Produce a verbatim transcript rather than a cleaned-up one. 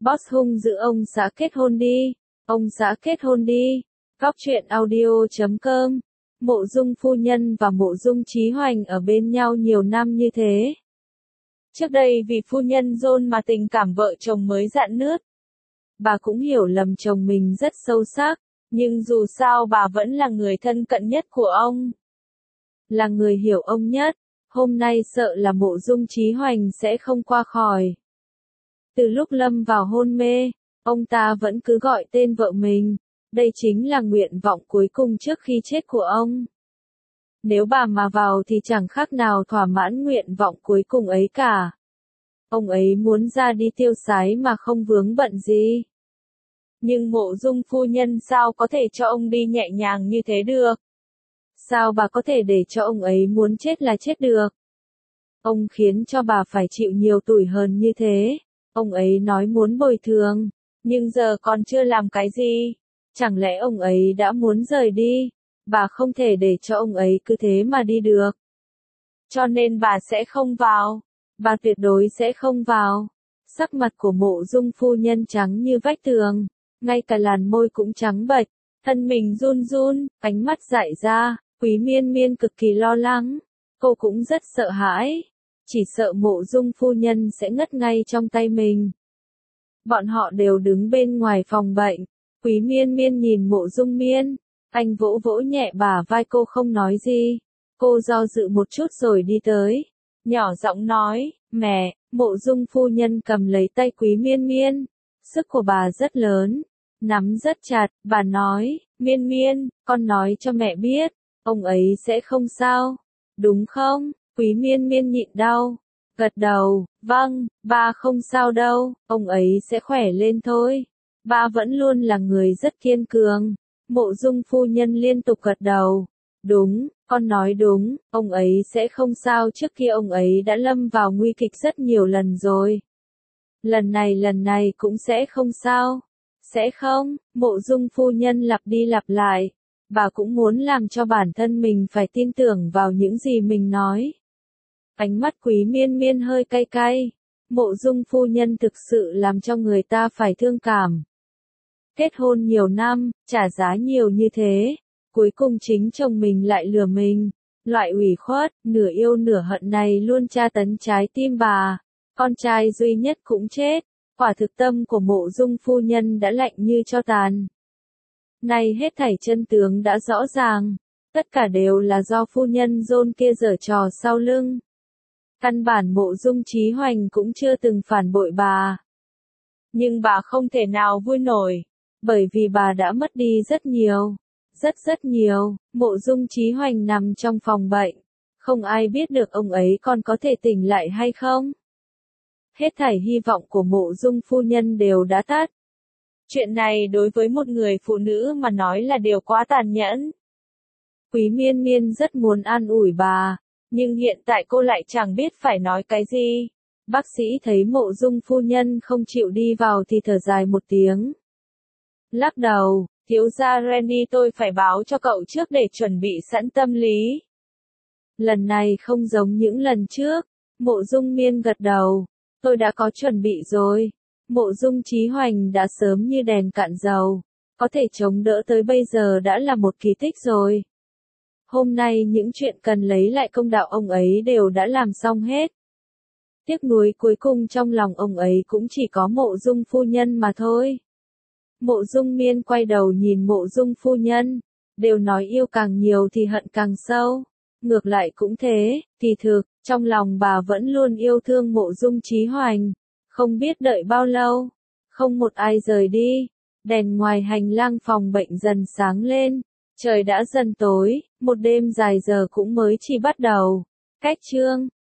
Boss hung dữ ông xã kết hôn đi, ông xã kết hôn đi. Góc truyện audio chấm com. Mộ Dung phu nhân và Mộ Dung Chí Hoành ở bên nhau nhiều năm như thế. Trước đây vì phu nhân John mà tình cảm vợ chồng mới rạn nứt. Bà cũng hiểu lầm chồng mình rất sâu sắc, nhưng dù sao bà vẫn là người thân cận nhất của ông. Là người hiểu ông nhất, hôm nay sợ là Mộ Dung Chí Hoành sẽ không qua khỏi. Từ lúc lâm vào hôn mê, ông ta vẫn cứ gọi tên vợ mình, đây chính là nguyện vọng cuối cùng trước khi chết của ông. Nếu bà mà vào thì chẳng khác nào thỏa mãn nguyện vọng cuối cùng ấy cả. Ông ấy muốn ra đi tiêu sái mà không vướng bận gì. Nhưng Mộ Dung phu nhân sao có thể cho ông đi nhẹ nhàng như thế được? Sao bà có thể để cho ông ấy muốn chết là chết được? Ông khiến cho bà phải chịu nhiều tủi hờn như thế. Ông ấy nói muốn bồi thường, nhưng giờ còn chưa làm cái gì. Chẳng lẽ ông ấy đã muốn rời đi? Bà không thể để cho ông ấy cứ thế mà đi được. Cho nên bà sẽ không vào. Bà tuyệt đối sẽ không vào. Sắc mặt của Mộ Dung phu nhân trắng như vách tường, ngay cả làn môi cũng trắng bệch, thân mình run run, ánh mắt dại ra. Quý Miên Miên cực kỳ lo lắng, cô cũng rất sợ hãi, chỉ sợ Mộ Dung phu nhân sẽ ngất ngay trong tay mình. Bọn họ đều đứng bên ngoài phòng bệnh. Quý Miên Miên nhìn Mộ Dung Miên, anh vỗ vỗ nhẹ bả vai cô không nói gì. Cô do dự một chút rồi đi tới, nhỏ giọng nói, mẹ. Mộ Dung phu nhân cầm lấy tay Quý Miên Miên, sức của bà rất lớn, nắm rất chặt, bà nói, Miên Miên, con nói cho mẹ biết, ông ấy sẽ không sao, đúng không? Quý Miên Miên nhịn đau, gật đầu, vâng, ba không sao đâu, ông ấy sẽ khỏe lên thôi. Ba vẫn luôn là người rất kiên cường. Mộ Dung phu nhân liên tục gật đầu. Đúng, con nói đúng, ông ấy sẽ không sao, trước kia ông ấy đã lâm vào nguy kịch rất nhiều lần rồi. Lần này lần này cũng sẽ không sao. Sẽ không, Mộ Dung phu nhân lặp đi lặp lại. Bà cũng muốn làm cho bản thân mình phải tin tưởng vào những gì mình nói. Ánh mắt Quý Miên Miên hơi cay cay. Mộ Dung phu nhân thực sự làm cho người ta phải thương cảm. Kết hôn nhiều năm, trả giá nhiều như thế, cuối cùng chính chồng mình lại lừa mình. Loại ủy khuất, nửa yêu nửa hận này luôn tra tấn trái tim bà. Con trai duy nhất cũng chết, quả thực tâm của Mộ Dung phu nhân đã lạnh như tro tàn. Nay hết thảy chân tướng đã rõ ràng, tất cả đều là do phu nhân John kia giở trò sau lưng. Căn bản Mộ Dung Chí Hoành cũng chưa từng phản bội bà. Nhưng bà không thể nào vui nổi, bởi vì bà đã mất đi rất nhiều, rất rất nhiều. Mộ Dung Chí Hoành nằm trong phòng bệnh, không ai biết được ông ấy còn có thể tỉnh lại hay không. Hết thảy hy vọng của Mộ Dung phu nhân đều đã tắt. Chuyện này đối với một người phụ nữ mà nói là điều quá tàn nhẫn. Quý Miên Miên rất muốn an ủi bà, nhưng hiện tại cô lại chẳng biết phải nói cái gì. Bác sĩ thấy Mộ Dung phu nhân không chịu đi vào thì thở dài một tiếng. Lắc đầu, thiếu gia Renny, tôi phải báo cho cậu trước để chuẩn bị sẵn tâm lý. Lần này không giống những lần trước. Mộ Dung Miên gật đầu, tôi đã có chuẩn bị rồi. Mộ Dung Chí Hoành đã sớm như đèn cạn dầu, có thể chống đỡ tới bây giờ đã là một kỳ tích rồi. Hôm nay những chuyện cần lấy lại công đạo ông ấy đều đã làm xong hết. Tiếc nuối cuối cùng trong lòng ông ấy cũng chỉ có Mộ Dung phu nhân mà thôi. Mộ Dung Miên quay đầu nhìn Mộ Dung phu nhân, đều nói yêu càng nhiều thì hận càng sâu. Ngược lại cũng thế, kỳ thực, trong lòng bà vẫn luôn yêu thương Mộ Dung Chí Hoành. Không biết đợi bao lâu, không một ai rời đi, đèn ngoài hành lang phòng bệnh dần sáng lên, trời đã dần tối, một đêm dài giờ cũng mới chỉ bắt đầu. Cách chương